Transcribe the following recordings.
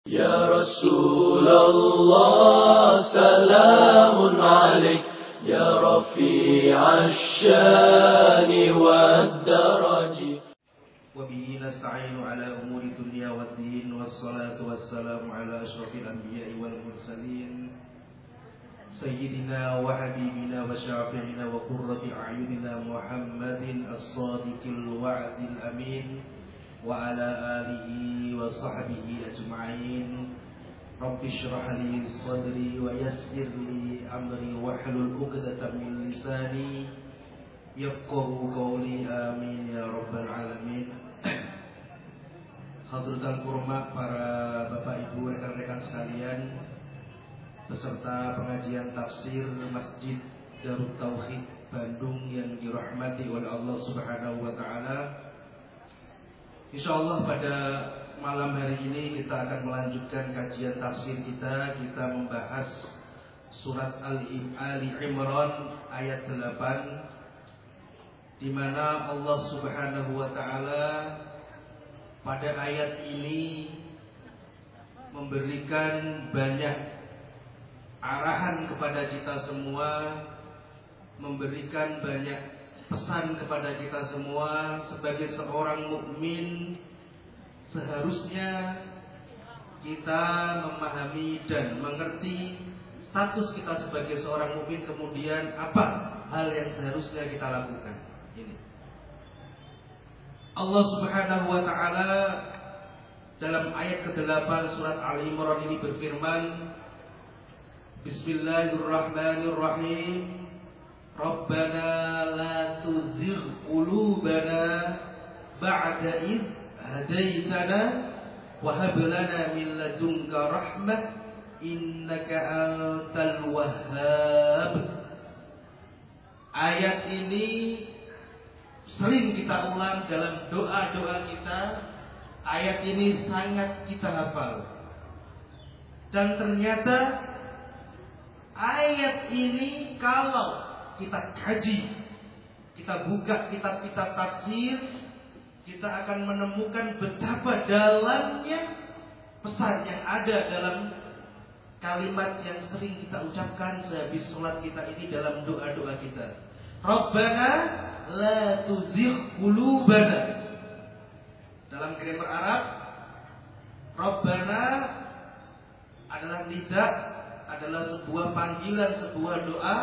يا رسول الله سلام عليك يا رفيع الشان والدرج وبه نستعين على أمور الدنيا والدين والصلاة والسلام على أشرف الأنبياء والمرسلين سيدنا وحبيبنا وشافعنا وقرة أعيننا محمد الصادق الوعد الأمين وعلى آله وصحبه أجمعين رب اشرح لي صدري ويسر لي أمري واحلل عقدة من لساني yafqahu qawli amin ya rabbal alamin. Hadratul kurma, para bapak ibu rekan-rekan sekalian, peserta pengajian tafsir Masjid Darut Tauhid Bandung yang dirahmati oleh Allah Subhanahu wa taala. Insyaallah pada malam hari ini kita akan melanjutkan kajian tafsir kita. Kita membahas surat Ali Imran ayat 8, di mana Allah Subhanahu wa taala pada ayat ini memberikan banyak arahan kepada kita semua, memberikan banyak pesan kepada kita semua. Sebagai seorang mukmin seharusnya kita memahami dan mengerti status kita sebagai seorang mukmin, kemudian apa hal yang seharusnya kita lakukan. Ini Allah Subhanahu wa taala dalam ayat ke-8 surat Ali Imran ini berfirman, Bismillahirrahmanirrahim, Rabbana la tuzigh qulubana ba'da idh hadaitana wa hab lana min ladunka rahmah innaka antal wahhab. Ayat ini sering kita ulang dalam doa-doa kita. Ayat ini sangat kita hafal. Dan ternyata ayat ini kalau kita kaji, kita buka kitab-kitab tafsir, kita akan menemukan betapa dalamnya pesan yang ada dalam kalimat yang sering kita ucapkan sehabis sholat kita ini dalam doa-doa kita. Rabbana la tuzigh qulubana. Dalam grammar Arab, Rabbana adalah nida, adalah sebuah panggilan, sebuah doa.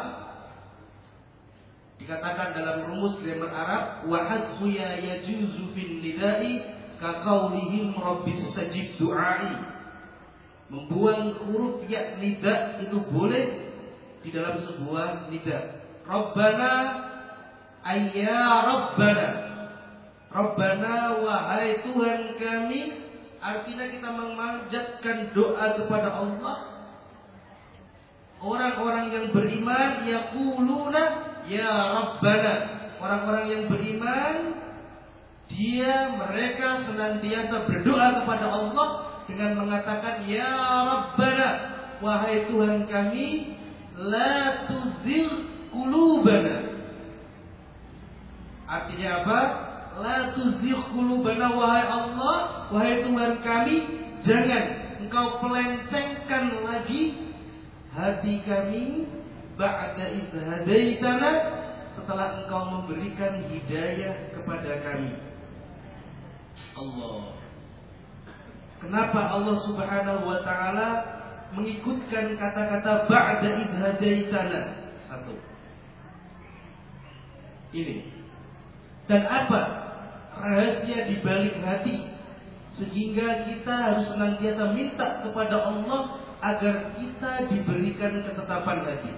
Dikatakan dalam rumus grammar Arab, wa hadfu ya yajuzu fin nida'i ka qaulihim rabbis tajib du'ai. Membuang huruf ya nida itu boleh di dalam sebuah nida. Rabbana ayya Rabbana. Rabbana wahai Tuhan kami, artinya kita memanjatkan doa kepada Allah. Orang-orang yang beriman yaquluna ya Rabbana. Orang-orang yang beriman mereka senantiasa berdoa kepada Allah dengan mengatakan ya Rabbana, wahai Tuhan kami, la tuzigh qulubana. Artinya apa? La tuzigh qulubana, wahai Allah, wahai Tuhan kami, jangan engkau pelencengkan lagi hati kami ba'da idh hadaitana, setelah engkau memberikan hidayah kepada kami. Allah. Kenapa Allah Subhanahu wa taala mengikutkan kata-kata ba'da idh hadaitana? Satu. Ini. Dan apa rahasia di balik hati sehingga kita harus senantiasa minta kepada Allah agar kita diberikan ketetapan hati?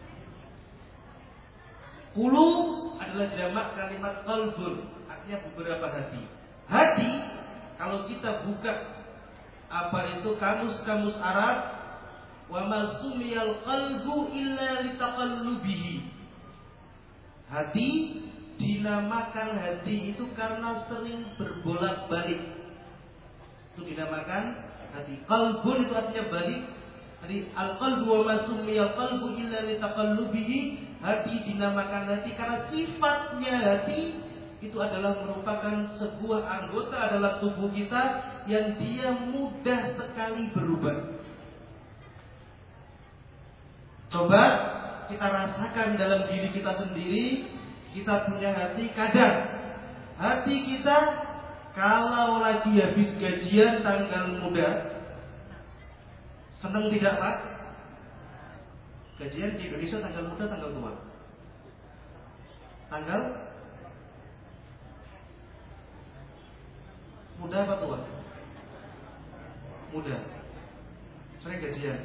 Qulub adalah jamak kalimat qalbun, artinya beberapa hati. Hati kalau kita buka kamus-kamus Arab, wa ma sumiyal qalbu illa litaqallubihi. Hati dinamakan hati itu karena sering berbolak-balik. Itu dinamakan hati. Qalbun itu artinya balik. Jadi al-qalbu wa ma sumiyal qalbu illa litaqallubihi. Hati dinamakan hati karena sifatnya hati itu adalah merupakan sebuah anggota dalam tubuh kita yang dia mudah sekali berubah. Coba kita rasakan dalam diri kita sendiri, kita punya hati. Kadang hati kita kalau lagi habis gajian tanggal muda, senang tidak Pak? Gajian di Indonesia tanggal muda, tanggal tua. Tanggal muda apa tua? Muda. Sering gajian.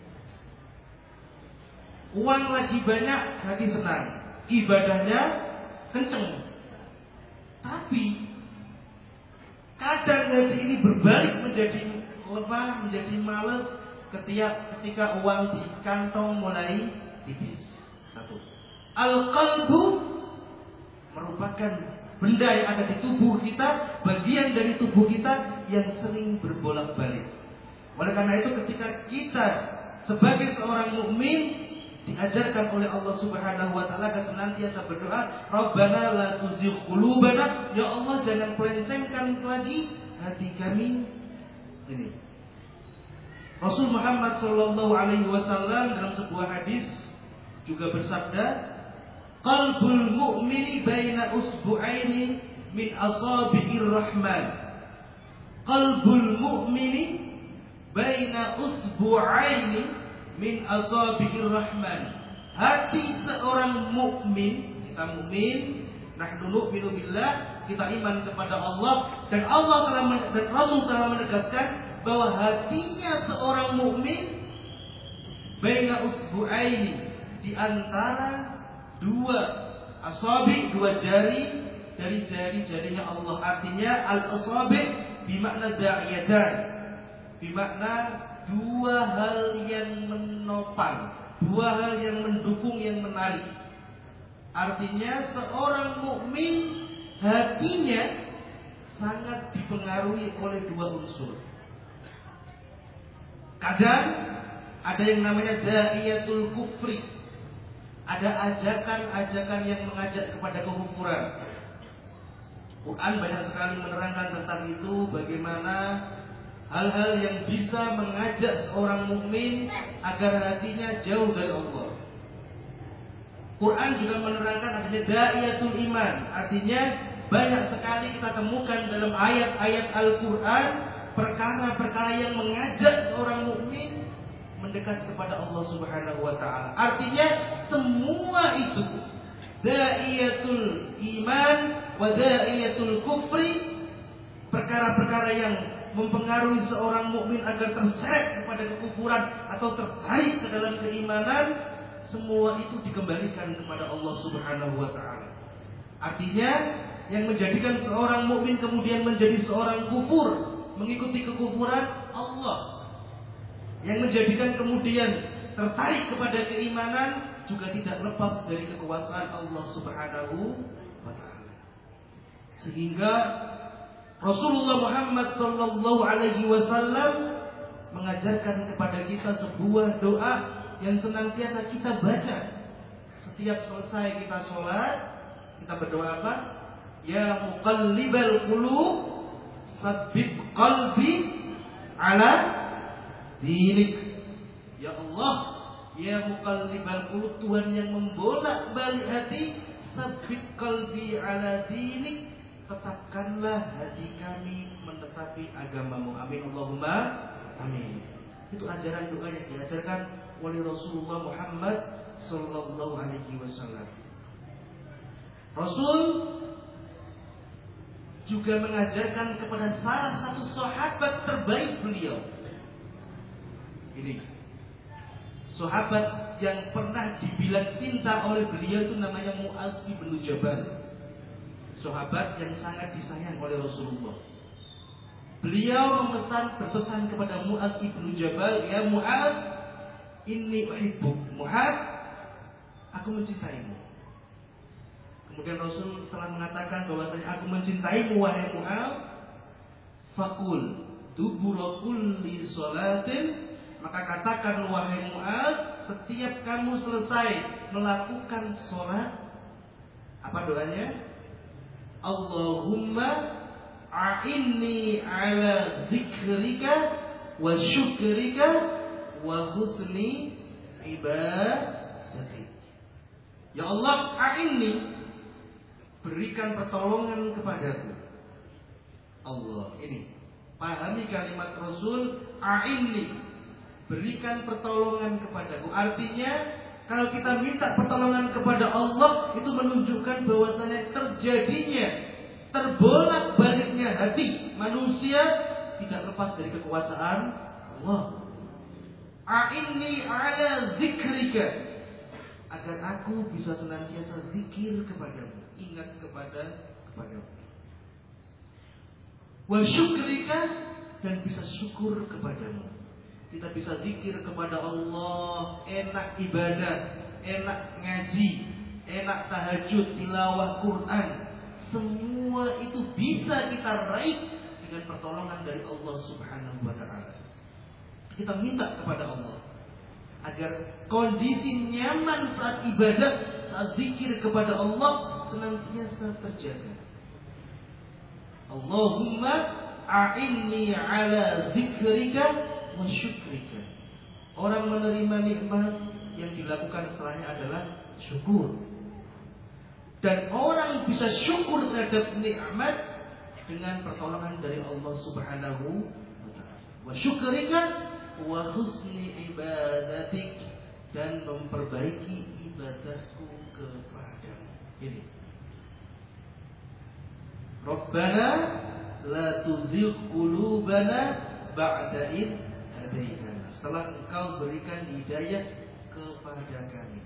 Uang lagi banyak, hati senang. Ibadahnya kenceng. Tapi kadang hati ini berbalik menjadi lemah, menjadi malas ketika uang di kantong mulai tipis. Satu. Al-qalbu merupakan benda yang ada di tubuh kita, bagian dari tubuh kita yang sering berbolak-balik. Oleh karena itu ketika kita sebagai seorang mukmin diajarkan oleh Allah Subhanahu wa taala agar senantiasa berdoa, Rabbana la tuzigh qulubana, ya Allah jangan pelencengkan lagi hati kami ini. Rasul Muhammad sallallahu alaihi wasallam dalam sebuah hadis juga bersabda, qalbul mu'mini baina usbu'aini min asabi'ir rahman. Qalbul mu'mini baina usbu'aini min asabi'ir rahman. Hati seorang mukmin, kita mukmin, nahnu nu'minu billah, kita iman kepada Allah, dan Rasul telah menegaskan bahwa hatinya seorang mukmin baina usbu'aini, di antara dua asabi, dua jari dari jari-jarinya Allah. Artinya al-asabi bermakna da'iyatan, bermakna dua hal yang menopang, dua hal yang mendukung, yang menarik. Artinya seorang mukmin hatinya sangat dipengaruhi oleh dua unsur. Kadang ada yang namanya da'iyatul kufri, ada ajakan-ajakan yang mengajak kepada kekufuran. Quran banyak sekali menerangkan tentang itu, bagaimana hal-hal yang bisa mengajak seorang mukmin agar hatinya jauh dari Allah. Quran juga menerangkan adanya da'iyatul iman, artinya banyak sekali kita temukan dalam ayat-ayat Al-Quran perkara-perkara yang mengajak seorang mukmin mendekat kepada Allah Subhanahu wa taala. Artinya semua itu da'iyatul iman wa da'iyatul kufri, perkara-perkara yang mempengaruhi seorang mukmin agar terseret kepada kekufuran atau tertarik ke dalam keimanan, semua itu dikembalikan kepada Allah Subhanahu wa taala. Artinya yang menjadikan seorang mukmin kemudian menjadi seorang kufur, mengikuti kekufuran, Allah. Yang menjadikan kemudian tertarik kepada keimanan juga tidak lepas dari kekuasaan Allah Subhanahu wa taala. Sehingga Rasulullah Muhammad sallallahu alaihi wasallam mengajarkan kepada kita sebuah doa yang senantiasa kita baca setiap selesai kita sholat. Kita berdoa apa? Ya muqallibal qulub, tsabbit qalbi ala dinik. Ya Allah, ya muqallibal qulub, Tuhan yang membolak-balik hati, tsabbit qalbi ala dinik, tetapkanlah hati kami menetapi agamamu. Amin Allahumma amin. Itu ajaran doa yang diajarkan oleh Rasulullah Muhammad sallallahu alaihi wasallam. Rasul juga mengajarkan kepada salah satu sahabat terbaik beliau. Ini sahabat yang pernah dibilang cinta oleh beliau itu namanya Mu'adz bin Jabal. Sahabat yang sangat disayang oleh Rasulullah. Beliau berpesan kepada Mu'adz bin Jabal, ya Mu'adz, inni uhibbuk. Mu'adz, aku mencintaimu. Kemudian Rasul setelah mengatakan bahwasanya aku mencintaimu wahai Mu'adz, faqul dubura kulli sholatin, maka katakan wahai Mu'adz, setiap kamu selesai melakukan sholat, apa doanya? Allahumma a'inni ala dzikrika wa syukrika wa husni ibadatik. Ya Allah, a'inni, berikan pertolongan kepadaku. Allah, ini pahami kalimat Rasul, a'inni, berikan pertolongan kepadaku. Artinya kalau kita minta pertolongan kepada Allah, itu menunjukkan bahwasanya terjadinya terbolak-baliknya hati manusia tidak lepas dari kekuasaan Allah. A'inni ala zikrika, agar aku bisa senantiasa zikir kepadamu, ingat kepadamu. Wa syukrika, dan bisa syukur kepadamu. Kita bisa zikir kepada Allah, enak ibadah, enak ngaji, enak tahajud, tilawah Quran. Semua itu bisa kita raih dengan pertolongan dari Allah Subhanahu wa ta'ala. Kita minta kepada Allah agar kondisi nyaman saat ibadah, saat zikir kepada Allah senantiasa terjaga. Allahumma a'inni ala zikrika wa syukrika. Orang menerima nikmat, yang dilakukan setelahnya adalah syukur. Dan orang bisa syukur terhadap nikmat dengan pertolongan dari Allah Subhanahu wa ta'ala. Wa syukrika wa husni ibadatik, dan memperbaiki ibadahku kepadamu. Ini. Rabbana la tuzigh qulubana ba'da id hadaitana. Setelah Engkau berikan hidayah kepada kami.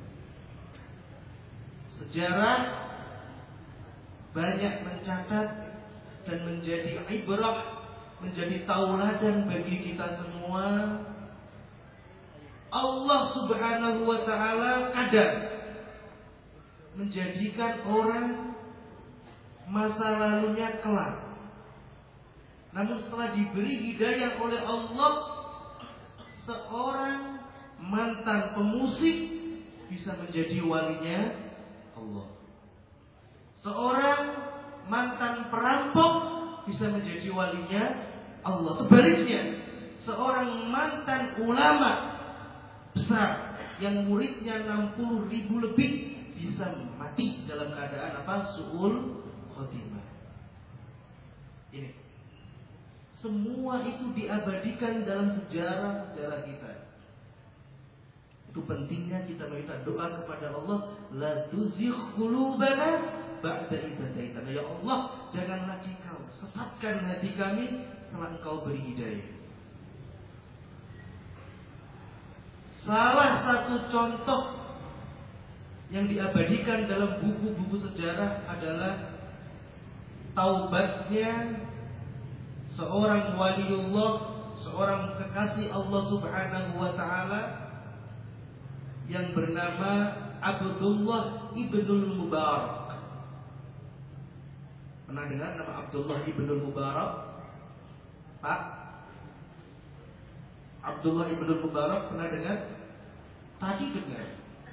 Sejarah banyak mencatat dan menjadi ibrah, menjadi tauladan bagi kita semua. Allah Subhanahu wa ta'ala kadang menjadikan orang masa lalunya kelam, namun setelah diberi hidayah oleh Allah, seorang mantan pemusik bisa menjadi walinya Allah. Seorang mantan perampok bisa menjadi walinya Allah. Sebaliknya, seorang mantan ulama besar yang muridnya 60.000 lebih bisa mati dalam keadaan apa? Su'ul khotimah. Ini semua itu diabadikan dalam sejarah-sejarah kita. Itu pentingnya kita meminta doa kepada Allah, la tuzigh qulubana ba'da idh hadaitana. Ya Allah, jangan lagi Kau sesatkan hati kami setelah Engkau beri hidayah. Salah satu contoh yang diabadikan dalam buku-buku sejarah adalah taubatnya seorang waliullah, seorang kekasih Allah Subhanahu wa ta'ala yang bernama Abdullah ibnul Mubarak. Pernah dengar nama Abdullah ibnul Mubarak? Pak? Abdullah ibnul Mubarak pernah dengar? Tadi dengar.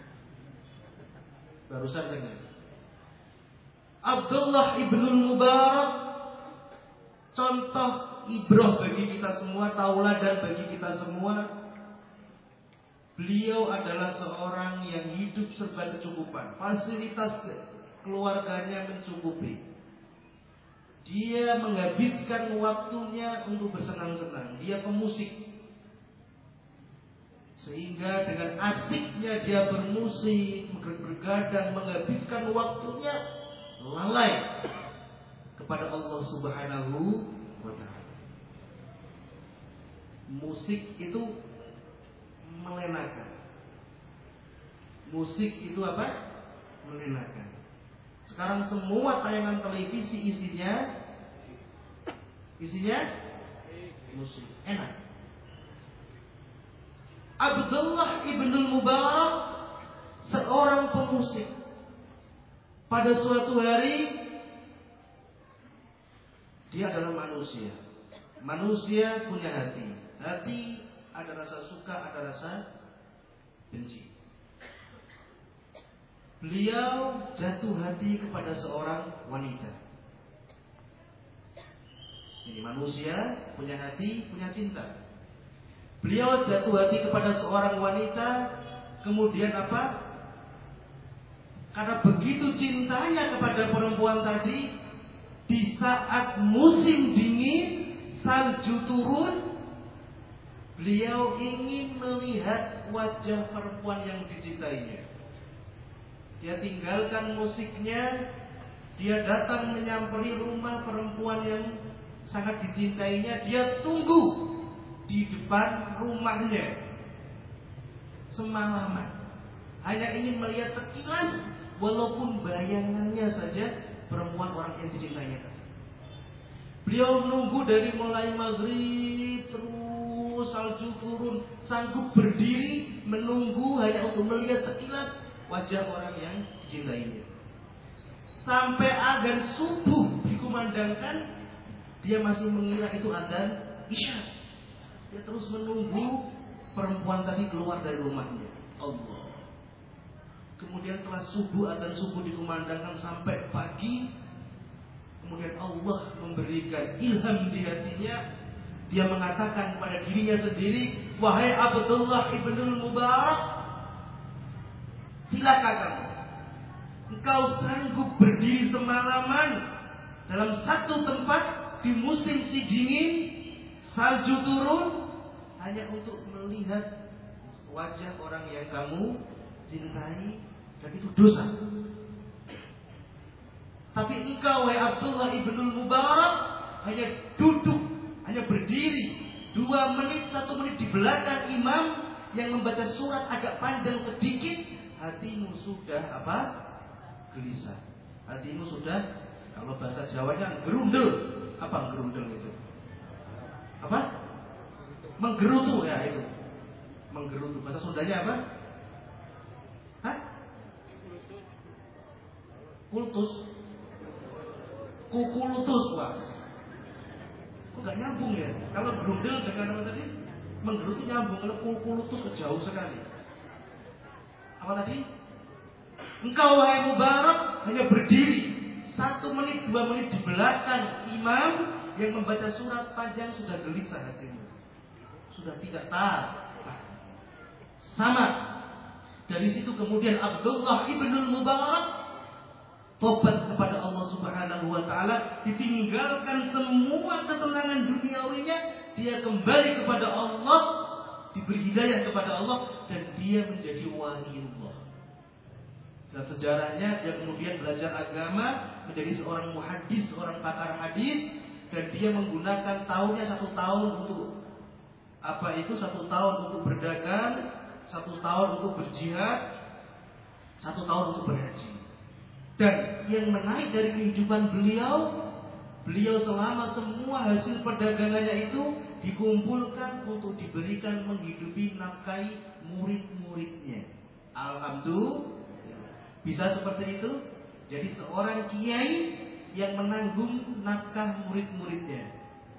Barusan dengar. Abdullah ibnul Mubarak contoh ibrah bagi kita semua, tauladan bagi kita semua. Beliau adalah seorang yang hidup serba kecukupan, fasilitas keluarganya mencukupi. Dia menghabiskan waktunya untuk bersenang-senang. Dia pemusik, sehingga dengan asiknya dia bermusik, bergadang, menghabiskan waktunya lalai kepada Allah Subhanahu wa ta'ala. Musik itu melenakan. Musik itu apa? Melenakan. Sekarang semua tayangan televisi isinya musik. Enak. Abdullah ibnul Mubarak seorang pemusik. Pada suatu hari dia adalah manusia. Manusia punya hati. Hati ada rasa suka, ada rasa benci. Beliau jatuh hati kepada seorang wanita. Ini manusia punya hati, punya cinta. Beliau jatuh hati kepada seorang wanita, kemudian apa? Karena begitu cintanya kepada perempuan tadi, di saat musim dingin, salju turun, beliau ingin melihat wajah perempuan yang dicintainya. Dia tinggalkan musiknya, dia datang menyamperi rumah perempuan yang sangat dicintainya. Dia tunggu di depan rumahnya semalaman, hanya ingin melihat sekilas, walaupun bayangannya saja perempuan orang yang dicintainya tadi. Beliau menunggu dari mulai maghrib terus salju turun, sanggup berdiri menunggu hanya untuk melihat sekilas wajah orang yang dicintainya. Sampai azan subuh dikumandangkan, dia masih mengira itu azan isya. Dia terus menunggu perempuan tadi keluar dari rumahnya. Allah. Kemudian setelah azan subuh dikumandangkan sampai pagi, kemudian Allah memberikan ilham di hatinya. Dia mengatakan pada dirinya sendiri, wahai Abdullah ibnul Mubarak, silakan kamu. Engkau sanggup berdiri semalaman dalam satu tempat di musim si dingin, salju turun, hanya untuk melihat wajah orang yang kamu cintai, dan itu dosa. Tapi engkau, wahai Abdullah ibnul Mubarak, hanya duduk, hanya berdiri 2 menit, 1 menit di belakang imam yang membaca surat agak panjang sedikit, hatimu sudah apa? Gelisah. Hatimu sudah, kalau bahasa Jawanya, gerundel. Apa gerundel itu? Apa? Menggerutu ya itu. Menggerutu. Bahasa Sundanya apa? Hah? Kultus. Kukulutus, Pak. Kok gak nyambung ya? Kalau gerundel dengan apa tadi? Menggerutu nyambung. Kalau kukulutus jauh sekali. Apa tadi? Engkau, wahai Mubarak, hanya berdiri 1 menit, 2 menit di belakang imam yang membaca surat panjang, sudah gelisah hatimu, sudah tidak tahan. Sama. Dari situ kemudian Abdullah ibnul Mubarak tobat kepada Allah Subhanahu wa taala, ditinggalkan semua ketenangan duniawinya, dia kembali kepada Allah, diberi hidayah kepada Allah, dan dia menjadi waliullah. Dan sejarahnya dia kemudian belajar agama, menjadi seorang muhaddis, seorang pakar hadis, dan dia menggunakan tahunnya 1 tahun untuk apa itu? 1 tahun untuk berdagang, 1 tahun untuk berjihad, 1 tahun untuk berhaji. Dan yang menarik dari kehidupan beliau selama semua hasil perdagangannya itu dikumpulkan untuk diberikan menghidupi nafkahi murid-muridnya. Alhamdulillah. Bisa seperti itu. Jadi seorang kiai yang menanggung nafkah murid-muridnya.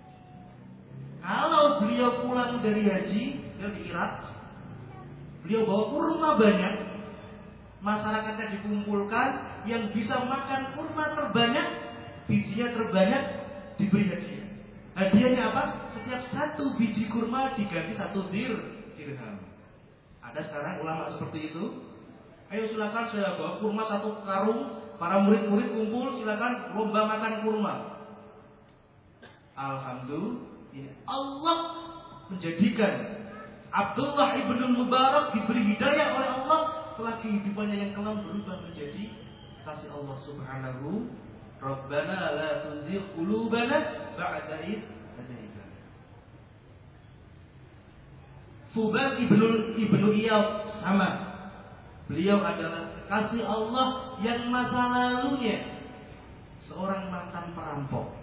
Kalau beliau pulang dari haji, beliau di Irak, beliau bawa kurma banyak, masyarakatnya dikumpulkan, yang bisa makan kurma terbanyak, bijinya terbanyak, diberi hadiah. Hadiahnya apa? Setiap 1 biji kurma diganti 1 dirham. Ada sekarang ulama seperti itu. Ayo silakan saya bawa kurma 1 karung, para murid-murid kumpul, silakan lomba makan kurma. Alhamdulillah, Allah menjadikan Abdullah ibnul Mubarak diberi hidayah oleh Allah setelah kehidupannya yang kelam berubah menjadi kasih Allah Subhanahu. Rabbana la tuzigh qulubana ba'da idh hadaytana. Fudail ibnu Iyad sama. Beliau adalah kasih Allah yang masa lalunya seorang mantan perampok.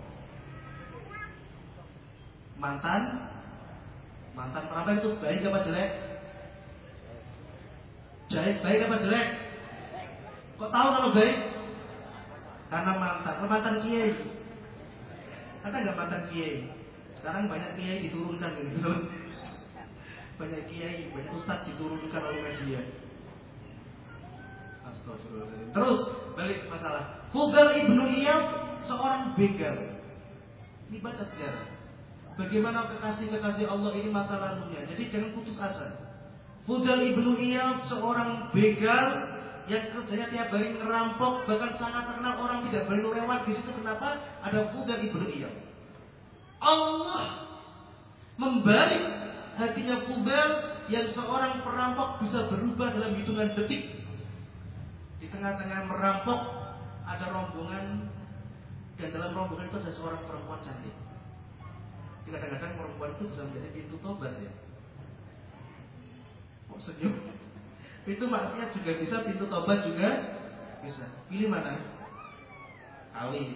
Mantan perampok itu baik apa jelek? Baik apa jelek? Kok tahu kalau baik? Karena mantan kiai. Ada nggak mantan kiai? Sekarang banyak kiai diturunkan gitu. Banyak kiai, banyak ustadz diturunkan oleh media. Terus balik masalah. Fudail ibnu Iyad seorang begal. Ini batas sejarah. Bagaimana kekasih-kekasih Allah ini masa lalunya. Jadi jangan putus asa. Fudail ibnu Iyad seorang begal yang kerjanya tiap hari ngerampok, bahkan sangat terkenal, orang tidak boleh lewat di situ. Kenapa? Ada Fudail ibnu Iyad. Allah membalik hatinya Fudail yang seorang perampok bisa berubah dalam hitungan detik. Di tengah-tengah merampok ada rombongan, dan dalam rombongan itu ada seorang perempuan cantik. Kadang-kadang perempuan itu bisa menjadi pintu tobat ya. Kok senyum? Pintu maksiat juga bisa, pintu tobat juga bisa. Pilih mana? Kawin.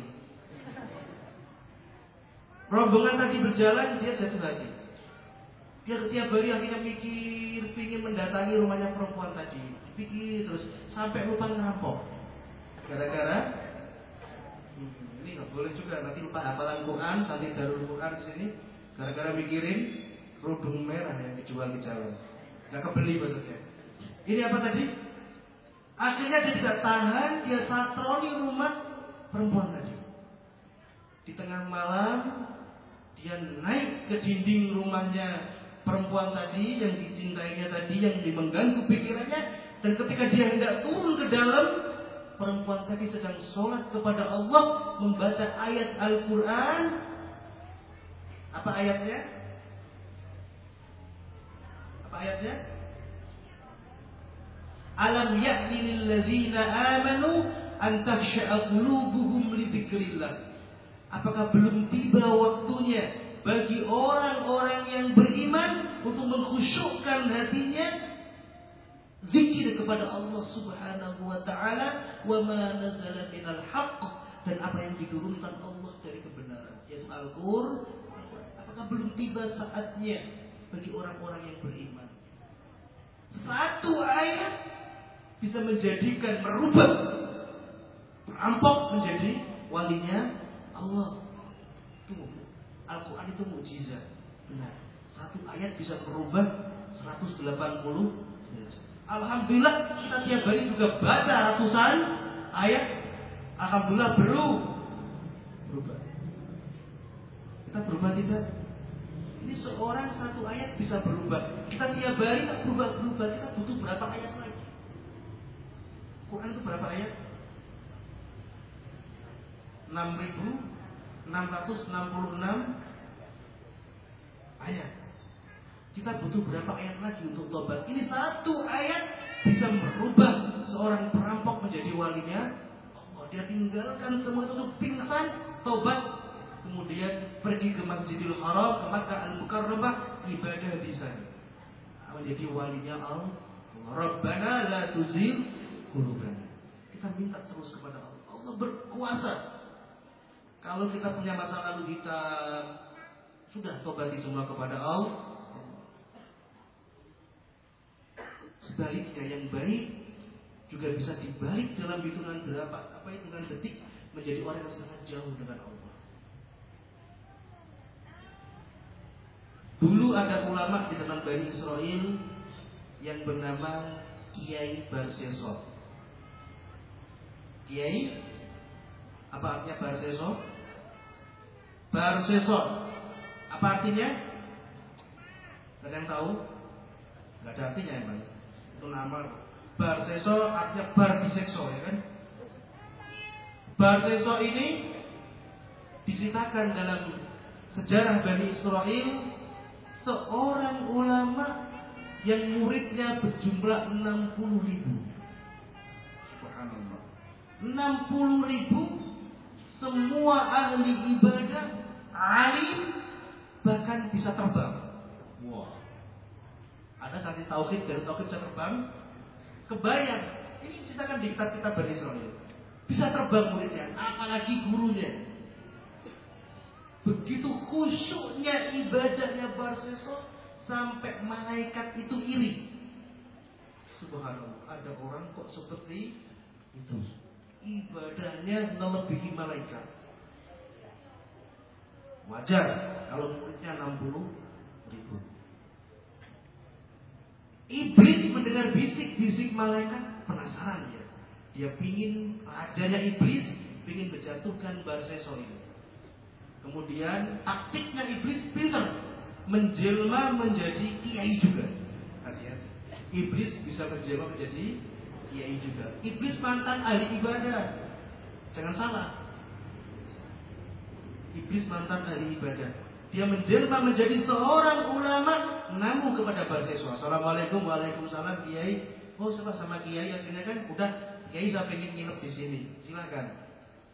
Rombongan tadi berjalan, dia jatuh hati. Dia setiap hari akhirnya mikir, pingin mendatangi rumahnya perempuan tadi. Pikir terus sampai lupa ngerampok. Gara-gara ini nggak boleh juga, nanti lupa hafalan Quran, nanti darul Quran di sini. Gara-gara mikirin kerudung merah yang dijual di jalan, nggak kebeli maksudnya. Ini apa tadi? Akhirnya dia tidak tahan, dia satroni rumah perempuan tadi. Di tengah malam dia naik ke dinding rumahnya perempuan tadi yang dicintainya tadi, yang mengganggu pikirannya. Dan ketika dia hendak turun ke dalam, perempuan tadi sedang sholat kepada Allah, membaca ayat Al-Quran. Apa ayatnya? Apa ayatnya? Alam ya'ni lilladzina amanu an takhsha'a qulubuhum li dzikrillah. Apakah belum tiba waktunya bagi orang-orang yang beriman untuk mengkhusyukkan hatinya zikir kepada Allah Subhanahu wa taala, wa ma nazala minal haqq, dan apa yang diturunkan Allah dari kebenaran, yaitu Al-Qur'an. Apakah belum tiba saatnya bagi orang-orang yang beriman? Satu ayat bisa menjadikan, merubah perampok menjadi walinya Allah. Itu Al-Quran itu mukjizat. Benar. Satu ayat bisa merubah 180 derajat. Alhamdulillah kita tiap hari juga baca ratusan ayat. Alhamdulillah berubah. Kita berubah tidak? Ini seorang satu ayat bisa berubah. Kita tiap hari tak berubah. Kita butuh berapa ayat lagi? Quran itu berapa ayat? 6.666 ayat. Kita butuh berapa ayat lagi untuk tobat? Ini satu ayat bisa merubah seorang perampok menjadi walinya Allah. Dia tinggalkan semua itu, pingsan, tobat, kemudian pergi ke Masjidil Haram, ke Makkah Al-Mukarramah, ibadah di sana, menjadi walinya Allah. Rabbana la tuzigh qulubana. Kita minta terus kepada Allah. Allah berkuasa. Kalau kita punya masa lalu hitam, sudah tobati semua kepada Allah. Sebaliknya yang baik juga bisa dibalik dalam hitungan hitungan detik menjadi orang yang sangat jauh dengan Allah. Dulu ada ulama di tanah Bani Israel yang bernama Kiai Barsesot. Kiai, apa artinya Barsesot? Barsesot, apa artinya? Gak ada yang tahu? Gak ada artinya ya, Pak. Itu nama. Barsesot artinya bar disekso, ya kan? Barsesot ini diceritakan dalam sejarah Bani Israel, seorang ulama yang muridnya berjumlah 60.000. Subhanallah. 60.000, semua ahli ibadah, alim, bahkan bisa terbang. Wah. Ada satu tauhid, dari tauhid bisa terbang. Kebayang, ini ceritakan di kitab-kitab Bani Israel. Bisa terbang muridnya, apalagi gurunya. Begitu khusyuknya ibadahnya Barsesot sampai malaikat itu iri. Subhanallah, ada orang kok seperti itu. Ibadahnya melebihi malaikat. Wajar kalau muridnya 60.000. Iblis mendengar bisik-bisik malaikat, penasaran dia. Dia pingin, rajarnya iblis pingin menjatuhkan Barsesot ini. Kemudian taktiknya iblis pintar, menjelma menjadi kiai juga. Hati-hati. Iblis bisa menjelma menjadi kiai juga. Iblis mantan ahli ibadah. Jangan salah. Iblis mantan ahli ibadah. Dia menjelma menjadi seorang ulama, namun kepada mahasiswa. Assalamualaikum, waalaikumsalam, kiai. Oh, sama kiai, akhirnya kan udah kiai saya pengen nginep di sini. Silakan.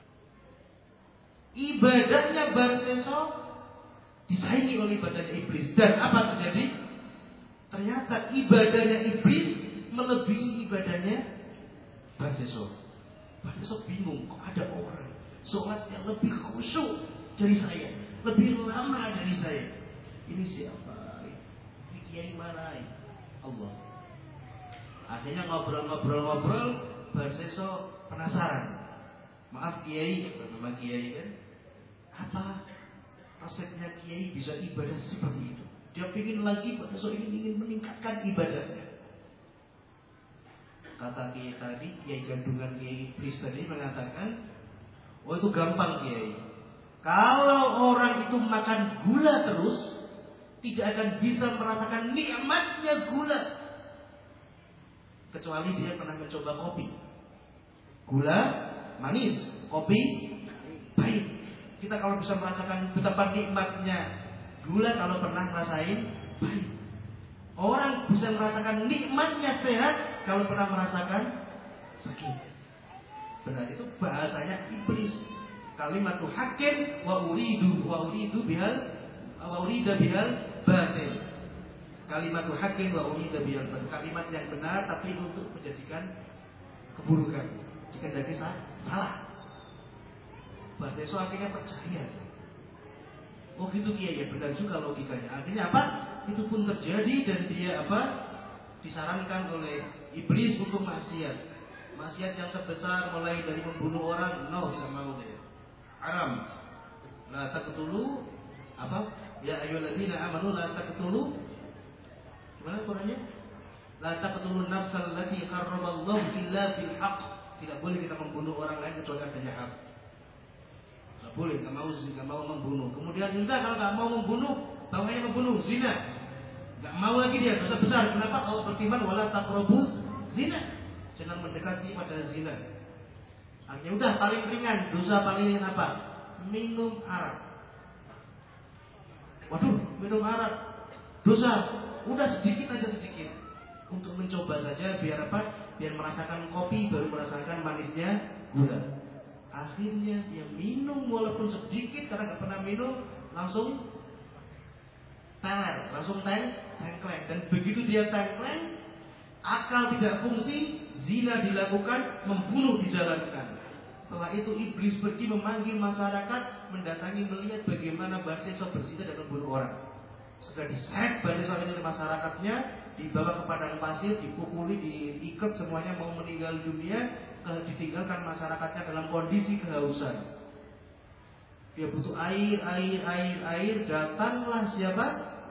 Ibadahnya mahasiswa disaingi oleh ibadahnya iblis. Dan apa terjadi? Ternyata ibadahnya iblis melebihi ibadahnya mahasiswa. Mahasiswa bingung, kok ada orang sholatnya lebih khusyuk dari saya, lebih lama dari saya. Ini siapa? Ini kiai mana? Allah. Akhirnya ngobrol, mahasiswa penasaran. Maaf kiai, nama kiai kan? Apa resepnya kiai bisa ibadah seperti itu? Dia ingin lagi, mahasiswa ingin meningkatkan ibadahnya. Kata kiai tadi, kiai gandungan kiai iblis tadi mengatakan, oh itu gampang kiai. Kalau orang itu makan gula terus, tidak akan bisa merasakan nikmatnya gula, kecuali dia pernah mencoba kopi. Gula manis, kopi pahit. Kita kalau bisa merasakan betapa nikmatnya gula kalau pernah ngerasain pahit. Orang bisa merasakan nikmatnya sehat kalau pernah merasakan sakit. Benar, itu bahasanya iblis. Kalimatu haqqin wa uridu bihal batil. Kalimatu haqqin wa uridu bihal batil. Kalimat yang benar tapi untuk menjadikan keburukan. Dikehendaki salah. Mahasiswa akhirnya percaya. Oh gitu kiai, ya benar juga logikanya. Artinya apa? Itu pun terjadi dan dia apa? Disarankan oleh iblis untuk maksiat. Maksiat yang terbesar mulai dari membunuh orang, no, tidak mau deh. Haram. La taqtulu apa? Ya ayyuhalladzina amanu la taqtulu. Gimana Qurannya? La taqtulun nafsal lati harramallahu illa bil haqq. Tidak boleh kita membunuh orang lain kecuali adanya hak. Tidak boleh, nggak mau membunuh. Kemudian juga kalau nggak mau membunuh, bawahnya membunuh, zina. Nggak mau lagi dia, dosa besar. Kenapa? Allah berfirman wala taqrabuz zina. Jangan mendekati pada zina. Artinya udah paling ringan, dosa paling ringan apa? Minum arak. Waduh, minum arak. Dosa, udah sedikit aja sedikit. Untuk mencoba saja biar apa? Biar merasakan kopi baru merasakan manisnya gula. Akhirnya dia minum walaupun sedikit karena nggak pernah minum, langsung teler, langsung tengkleng. Dan begitu dia tengkleng, akal tidak fungsi, zina dilakukan, membunuh dijalankan. Setelah itu iblis pergi memanggil masyarakat, mendatangi melihat bagaimana mahasiswa berzina dan membunuh orang. Setelah diseret mahasiswa ini masyarakatnya, dibawa ke padang pasir, dipukuli, diikat semuanya mau meninggal dunia, ditinggalkan masyarakatnya dalam kondisi kehausan. Dia butuh air. Datanglah siapa?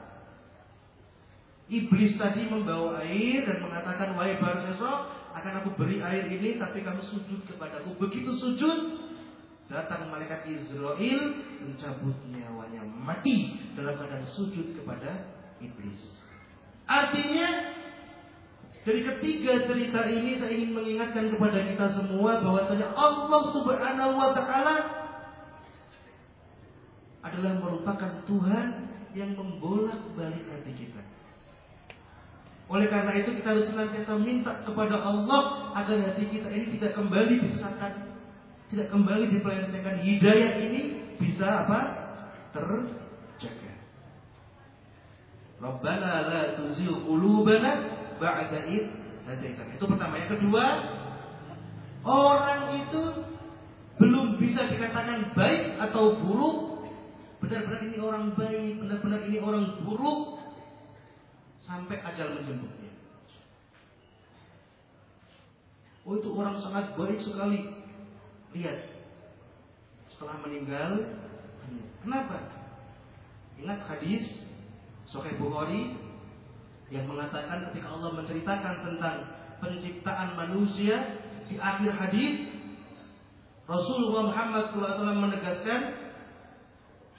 Iblis tadi membawa air dan mengatakan, wahai mahasiswa, akan aku beri air ini, tapi kamu sujud kepadaku. Begitu sujud, datang malaikat Israel mencabut nyawanya, mati dalam keadaan sujud kepada iblis. Artinya dari ketiga cerita ini saya ingin mengingatkan kepada kita semua bahwasanya Allah Subhanahu wa taala adalah merupakan Tuhan yang membolak-balik hati kita. Oleh karena itu kita harus senantiasa minta kepada Allah agar hati kita ini tidak kembali disesatkan, tidak kembali dipelencengkan. Hidayah ini bisa apa? Terjaga. Rabbana la tuzigh qulubana ba'da id hadaitana. Itu pertama. Yang kedua, orang itu belum bisa dikatakan baik atau buruk, benar-benar ini orang baik, benar-benar ini orang buruk, sampai ajal menjemputnya. Oh itu orang sangat baik sekali. Lihat, setelah meninggal, kenapa? Ingat hadis Sahih Bukhari yang mengatakan ketika Allah menceritakan tentang penciptaan manusia, di akhir hadis Rasulullah Muhammad SAW menegaskan,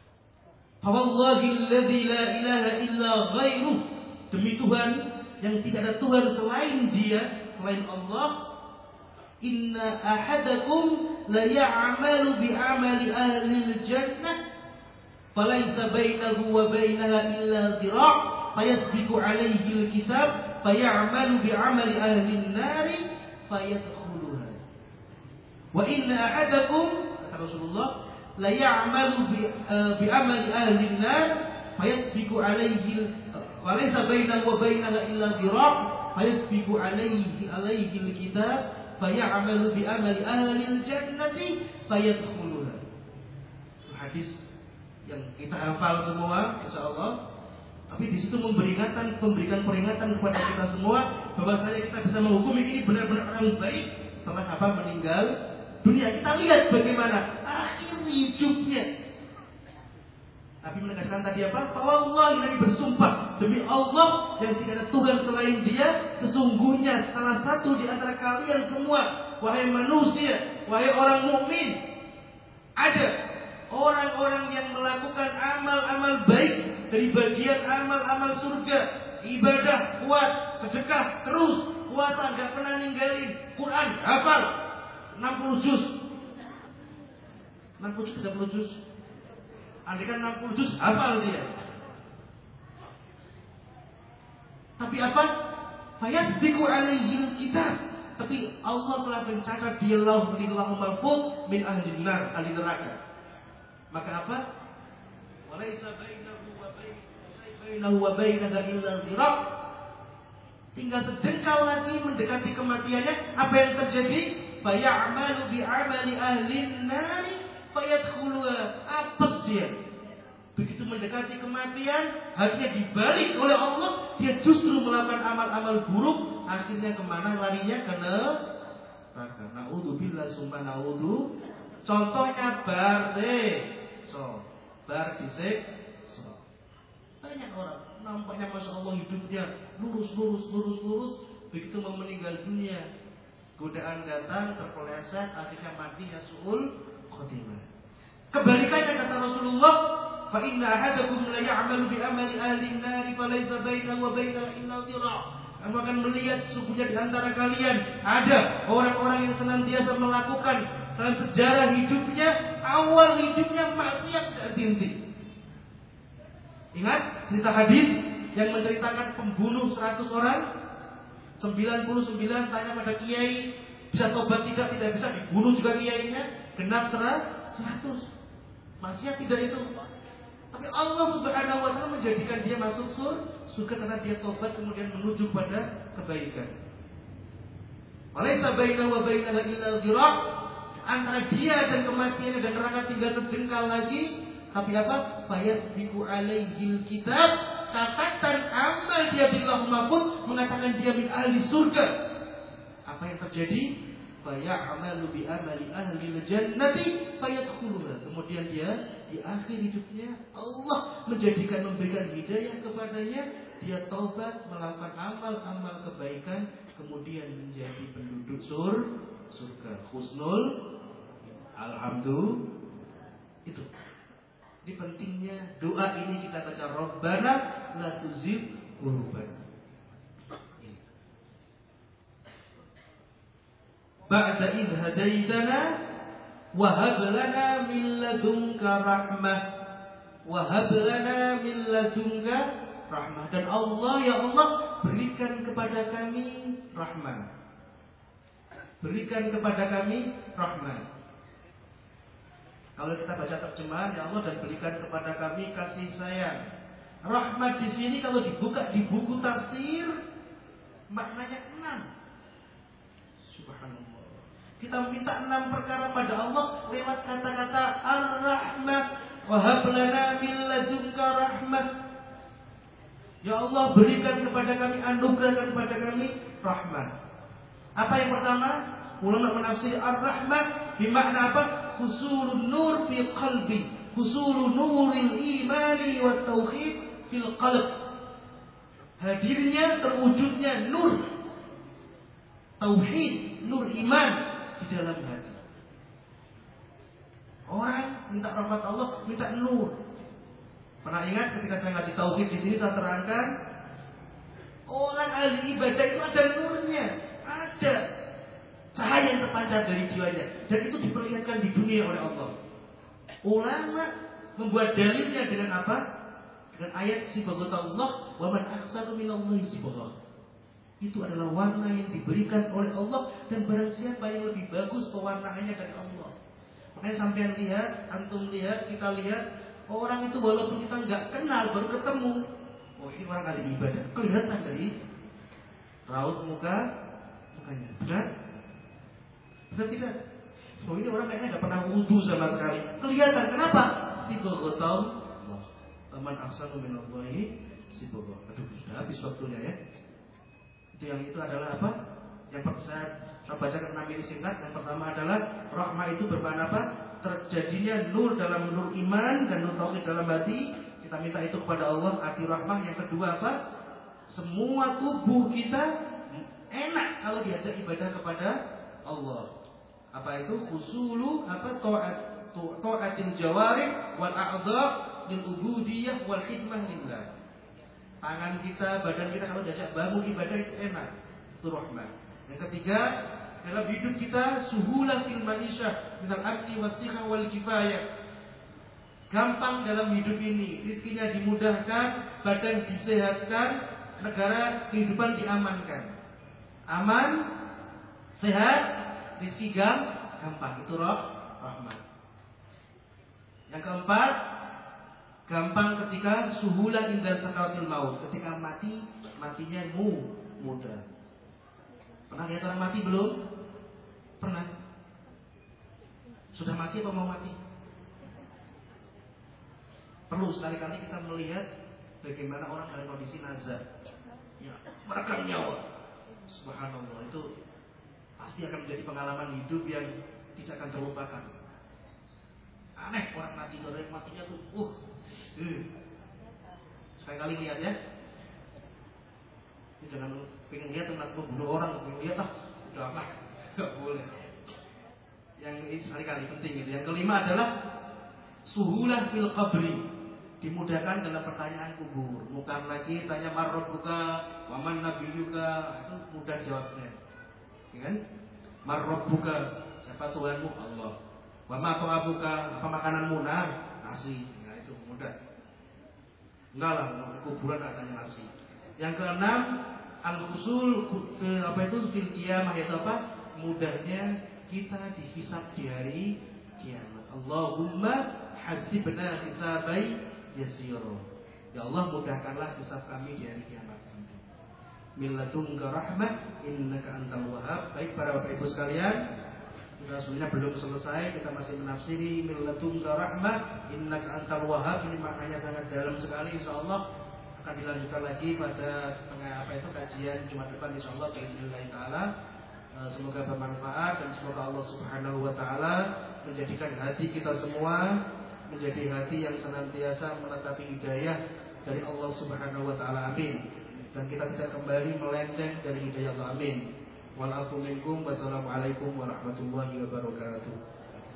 Fawallahi alladzi la ilaha illa ghairuh, demi Tuhan yang tidak ada Tuhan selain Dia, selain Allah. Inna ahadakum la ya'malu bi amali ahli al-jannah falaysa bainahu wa bainaha illa dhira' fayasbiqu alayhi al-kitab fay'amalu bi amali ahli an-nar fayadkhuluha. Wa inna ahadakum, kata Rasulullah, la ya'malu bi amali ahli an-nar fayasbiqu alayhi walaysa bainahu wa bainaha illa dhira' fayasbiqu alayhi al-kitab fay'amalu bi amali ahli al-jannati fayadkhuluha. Hadis yang kita hafal semua insyaallah. Tapi di situ memberikan peringatan kepada kita semua bahwasanya kita bisa menghukumi ini benar-benar orang baik setelah apa meninggal dunia. Kita lihat bagaimana akhir hidupnya. Nabi menegaskan tadi apa? Allah, Nabi bersumpah demi Allah yang tidak ada Tuhan selain Dia, sesungguhnya salah satu di antara kalian semua, wahai manusia, wahai orang mukmin, ada orang-orang yang melakukan amal-amal baik dari bagian amal-amal surga, ibadah kuat, sedekah terus, puasa enggak pernah ninggalin, Quran hafal 60 juz. 60 juz 30 juz. Andaikan 60 juz hafal dia. Tapi apa? Fayasbiqu alaihi kitab. Tapi Allah telah mencatat dia lauhul mahfuz min ahli nar, ahli neraka. Maka apa? Walaysa bainahu wa bainaha illa dhira'. Tinggal sejengkal lagi mendekati kematiannya, apa yang terjadi? Fay'amalu bi amali ahli nar fayadkhuluha. Apes dia. Begitu mendekati kematian, hatinya dibalik oleh Allah, dia justru melakukan amal-amal buruk, akhirnya kemana larinya? Ke neraka. Naudzubillah summa naudzu. Contohnya bar disik. Banyak orang nampaknya masya Allah hidupnya lurus. Begitu mau meninggal dunia, godaan datang, terpeleset, akhirnya matinya su'ul khotimah. Kebalikannya kata Rasulullah, fa inna ahadakum la ya'malu bi amali ahli an-nar falaysa bainahu wa bainaha illa dhira'. Kamu akan melihat sesungguhnya di antara kalian ada orang-orang yang senantiasa melakukan dalam sejarah hidupnya, awal hidupnya maksiat tidak henti. Ingat cerita hadis yang menceritakan pembunuh 100 orang, 99 tanya pada kiai, bisa tobat tidak bisa, dibunuh juga kiainya, genap 100. Maksiat tidak itu. Tapi Allah Subhanahu wa taala menjadikan dia masuk surga karena dia tobat kemudian menuju pada kebaikan. Walaysa bainahu wa bainaha illa dhira'. Antara dia dan kematian dan neraka tinggal sejengkal lagi. Tapi apa? Fayasbiqu alaihil kitab. Catatan amal dia di lauhul mahfuz mengatakan dia min ahli surga. Apa yang terjadi? Fay'amalu bi amali ahli al-jannati fayadkhuluha. Kemudian dia di akhir hidupnya Allah memberikan hidayah kepadanya, dia taubat melakukan amal-amal kebaikan, kemudian menjadi penduduk surga. Husnul alhamdulillah. Itu. Ini pentingnya doa ini kita baca, Rabbana la tuzigh qulubana. Ba'da idh hadaitana wa hab lana min ladunka rahmah wa hab lana min ladunka rahmah. Dan Allah, ya Allah, berikan kepada kami rahmat. Berikan kepada kami rahmat. Kalau kita baca terjemahan, ya Allah, dan berikan kepada kami kasih sayang. Rahmat di sini kalau dibuka di buku tafsir maknanya 6. Subhanallah. Kita minta 6 perkara pada Allah lewat kata-kata Ar-Rahmat. Wa hab lana min ladunka rahmat. Ya Allah, berikan kepada kami, anugerahkan kepada kami rahmat. Apa yang pertama? Ulama menafsir Ar-Rahmat bermakna apa? Husulun nur fil qalbi, husulun nuril imani wa tauhid fil qalb. Hadirnya, terwujudnya nur tauhid, nur iman di dalam hati. Orang minta rahmat Allah, minta nur. Pernah ingat ketika saya ngaji tauhid di sini saya terangkan, orang ahli ibadah itu ada nurnya, ada cahaya yang terpancar dari jiwanya, dan itu diperlihatkan di dunia oleh Allah. Ulama membuat dalilnya dengan apa? Dengan ayat sibghatullah, wa man ahsanu minallahi sibghah. Itu adalah warna yang diberikan oleh Allah, dan barang siapa yang lebih bagus pewarnaannya dari Allah. Makanya sampean lihat, antum lihat, kita lihat, orang itu walaupun kita nggak kenal, baru ketemu, oh ini orang ahli ibadah, kelihatan dari raut mukanya. Benar? Benar tidak? Oh ini orang kayaknya nggak pernah wudu sama sekali. Kelihatan. Kenapa? Sibghatullah. Taman ahsanu minallahi sibghah. Aduh, sudah habis waktunya ya. Itu adalah apa? Yang saya bacakan 6 ini singkat. Yang pertama adalah rahmah itu bermakna apa? Terjadinya nur dalam nur iman dan nur tauhid dalam hati. Kita minta itu kepada Allah, arti rahmah. Yang kedua apa? Semua tubuh kita enak kalau diajak ibadah kepada Allah. Apa itu? Husulu apa? Ta'atil jawarih wal a'dha lil ubudiyah wal khidmah lillah. Tangan kita, badan kita kalau diajak bangun ibadah itu enak. Itu rahmah. Yang ketiga, dalam hidup kita suhulah fil ma'isyah minal abdi wasikha wal kifayah. Gampang dalam hidup ini, rezekinya dimudahkan, badan disehatkan, negara kehidupan diamankan. Aman, sehat, rezeki gampang. Itu rahmat. Yang keempat, gampang ketika suhulan indah sakaratil maut. Ketika matinya mudah. Pernah lihat orang mati belum? Pernah. Sudah mati atau mau mati? Perlu sekali-kali kita melihat bagaimana orang dalam kondisi nazar, ya, merekam nyawa. Subhanallah, itu pasti akan menjadi pengalaman hidup yang tidak akan terlupakan. Aneh orang mati, orang matinya tuh, sekali-kali lihat ya. Ini jangan pengen lihat tentang membunuh orang, pengen lihat udah amat, nggak boleh. Yang ini sekali-kali penting gitu. Yang kelima adalah suhulah fil qabri, dimudahkan dalam pertanyaan kubur. Bukan lagi tanya marrabbuka, waman nabiyuka, itu mudah jawabnya. Ya kan? Marrabbuka, siapa Tuhanmu? Allah. Wama ta'abuka, apa makananmu? Nasi. Nah itu mudah. Enggak lah, kuburan katanya nasi. Yang keenam, al-usul fil qiyamah, yaitu apa? Mudahnya kita dihisab di hari kiamat. Allahumma hasibna hisabai yasiro. Ya Allah, mudahkanlah hisab kami di hari kiamat nanti. Milladunka rahmah innaka antal wahhab. Baik para Bapak Ibu sekalian, kita sebenarnya belum selesai, kita masih menafsiri milladunka rahmah innaka antal wahhab. Ini maknanya sangat dalam sekali. Insyaallah akan dilanjutkan lagi pada kajian Jumat depan insyaallah biidznillah taala. Semoga bermanfaat dan semoga Allah Subhanahu wa taala menjadikan hati kita semua menjadi hati yang senantiasa menetapi hidayah dari Allah Subhanahu wa taala. Amin. Dan kita tidak kembali melenceng dari hidayah Allah. Amin. Wa'alaikum minkum. Wassalamualaikum warahmatullahi wabarakatuh.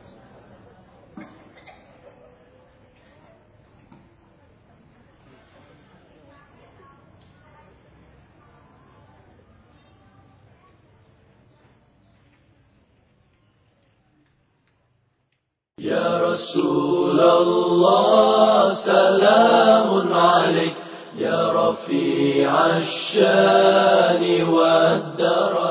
يا رسول الله سلام عليك يا رفيع الشان والدرجات.